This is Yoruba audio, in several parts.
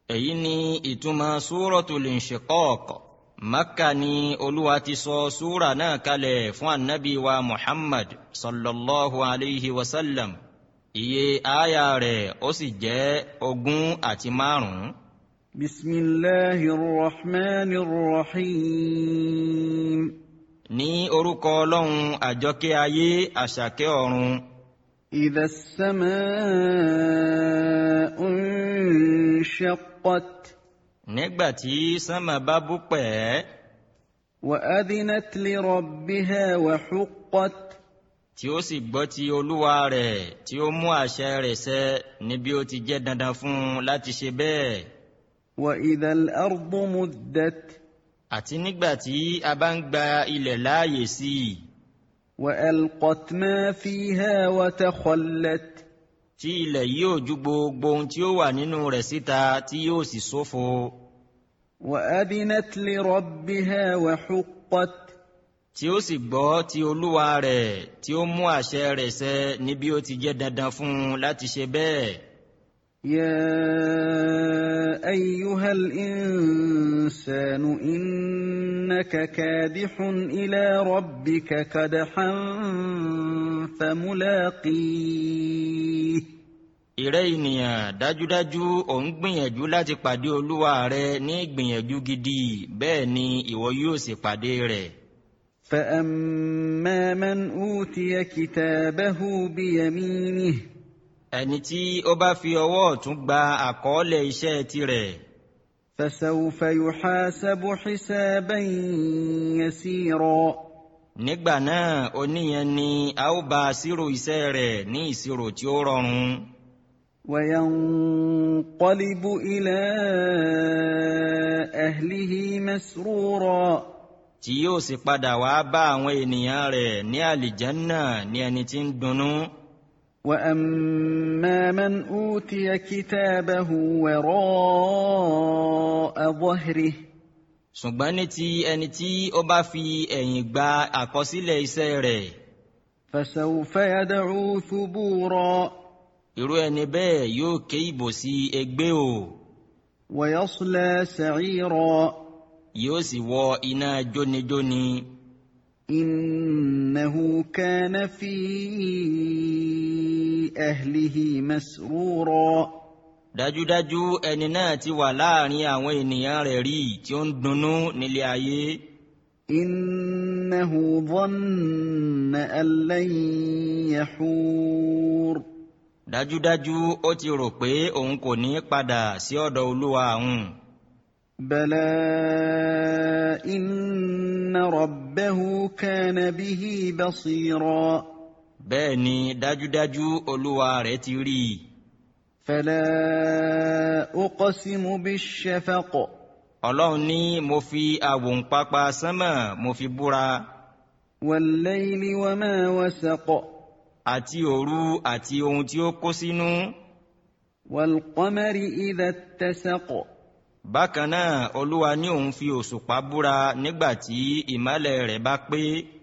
èyí ni ìtumọ̀ súratul inshiqaq. Makka ni Olúwa ti sọ súra náà kalẹ̀ fún annabi wa Muhammad sallallahu alayhi wa sallam. Iye aya rẹ̀ ó sì jẹ́ 25. Bismillahir Rahmanir Rahim. Ní orúkọ Ọlọ́run àjọkẹ́ ayé àṣàkẹ́ ọ̀run. Idha as-sama'u inshaqqat. Nígbàtí sánmà bá bú pẹ́. Wa adhinat li rabbiha wa huqqat. Tí ó sì gbọ́ ti Olúwa rẹ̀ tí ó mú àṣẹ rẹ̀ ṣẹ níbi ó ti jẹ́ dandan fún un láti ṣe bẹ́ẹ̀. Wa idha al-ardu muddat. Àti nígbàtí a bá ń gba ilẹ̀ láàyè sí i. Wa alqat ma fiha wa takhallat. Tí ilẹ̀ yóò ju gbogbo ohun tí ó wà nínú rẹ̀ síta tí yóò sì ṣófo. Wa adhinat li rabbiha wa huqqat. Tí ó sì gbọ́ ti Olúwa rẹ̀ tí ó mú àṣẹ rẹ̀ ṣẹ níbi ó ti jẹ́ dandan fún un láti ṣe bẹ́ẹ̀. Ya ayyuhal insanu innaka kadihun ila rabbika kadhan famulaqih. Ìrẹ́ ènìyàn, dájúdájú ò ń gbìyànjú láti pàdé Olúwa rẹ ní ìgbìyànjú gidi, bẹ́ẹ̀ ni ìwọ yóò sì pàdé rẹ̀. فَأَمَّا مَنْ أُوتِيَ كِتَابَهُ بِيَمِينِهِ. Ẹni tí ó bá fi ọwọ́ ọ̀tún gba àkọọ́lẹ̀ iṣẹ́ tirẹ̀. فَسَوْفَ يُحَاسَبُ حِسَابًا يَسِيرًا. Nígbà náà oníyẹn ni a ó bá ṣírò iṣẹ́ rẹ̀ ní ìṣirò tí ó rọrùn. وَيَنْقَلِبُ إِلَى أَهْلِهِ مَسْرُورًا. Tí yóò sì padà wá bá àwọn ènìyàn rẹ̀ ní àlìjánà ní ẹni tí ń dunnú. وَأَمَّا مَنْ أُوتِيَ كِتَابَهُ وَرَاءَ ظَهْرِهِ. Ṣùgbọ́n ní ti ẹni tí ó bá fi ẹ̀yìn gba àkọsílẹ̀ iṣẹ́ rẹ̀. فَسَوْفَ يَدْعُو ثُبُورًا. Irú ẹni bẹ́ẹ̀ yóò ké ìbòsí ègbé o. وَيَصْلَى سَعِيرًا. Yóò sì wọ iná jónijóni. إِنَّهُ كَانَ فِي أَهْلِهِ مَسْرُورًا. Dájúdájú ẹni náà ti wà láàrin àwọn ènìyàn rẹ̀ rí tí ó ń dunnú nílé ayé. إِنَّهُ ظَنَّ أَن لَّن يَحُورَ. Dájúdájú ó ti rò pé òun kò ní padà sí ọ̀dọ̀ Olúwa òun. بَلَى إِنَّ رَبَّهُ كَانَ بِهِ بَصِيرًا. Bẹ́ẹ̀ ni dájúdájú Olúwa rẹ̀ ti rí i. فَلَا أُقْسِمُ بِالشَّفَقِ. Ọlọ́run ní mo fi àwòǹpápá sánmà mo fi búra. وَاللَّيْلِ وَمَا وَسَقَ. Àti òru àti ohun tí ó kó sínú. وَالْقَمَرِ إِذَا اتَّسَقَ. Bákan náà Olúwa ní òun fi òṣùpá búra nígbà tí ìmọ́lẹ̀ rẹ̀ bá pé.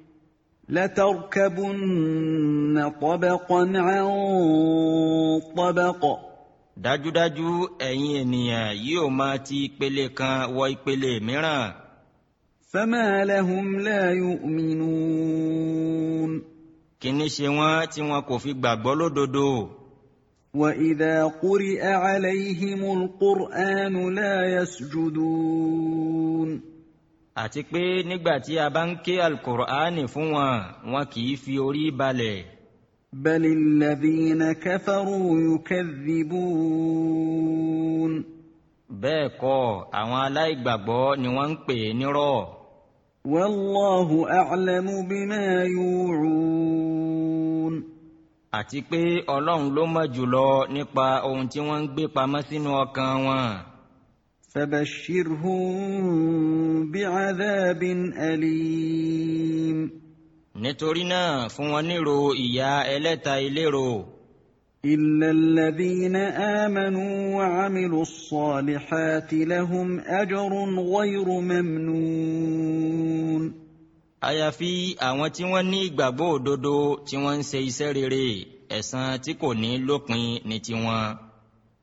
لَتَرْكَبُنَّ طَبَقًا عَنْ طَبَقٍ. Dájúdájú ẹ̀yin ènìyàn yóò máa ti ìpele kan wọ ìpele mìíràn. فَمَا لَهُمْ لَا يُؤْمِنُونَ. Kí ni ṣe wọ́n tí wọn kò fi gbàgbọ́ lódodo? وَإِذَا قُرِئَ عَلَيْهِمُ الْقُرْآنُ لَا يَسْجُدُونَ. Àti pé nígbà tí a bá ń ké Al-Qur'ani fún wọn, wọn kì í fi orí balẹ̀. بَلِ الَّذِينَ كَفَرُوا يُكَذِّبُونَ. Bẹ́ẹ̀ kọ́ àwọn aláìgbàgbọ́ ni wọ́n ń pè nírọ́. وَاللَّهُ أَعْلَمُ بِمَا يُوعُونَ. Àti pé Ọlọ́run ló mọ̀ jùlọ nípa ohun tí wọ́n ń gbé pamọ́ sínú ọkàn wọn. فَبَشِّرْهُم بِعَذَابٍ أَلِيمٍ. Nítorí náà fún wọn níro ìyà ẹlẹ́ta ìlérò. إِلَّا الَّذِينَ آمَنُوا وَعَمِلُوا الصَّالِحَاتِ لَهُمْ أَجْرٌ غَيْرُ مَمْنُونٍ. Àyàfi àwọn tí wọ́n ní ìgbàgbọ́ òdodo tí wọ́n ń ṣe iṣẹ́ rere, ẹ̀san tí kò ní lópin ní tiwọn.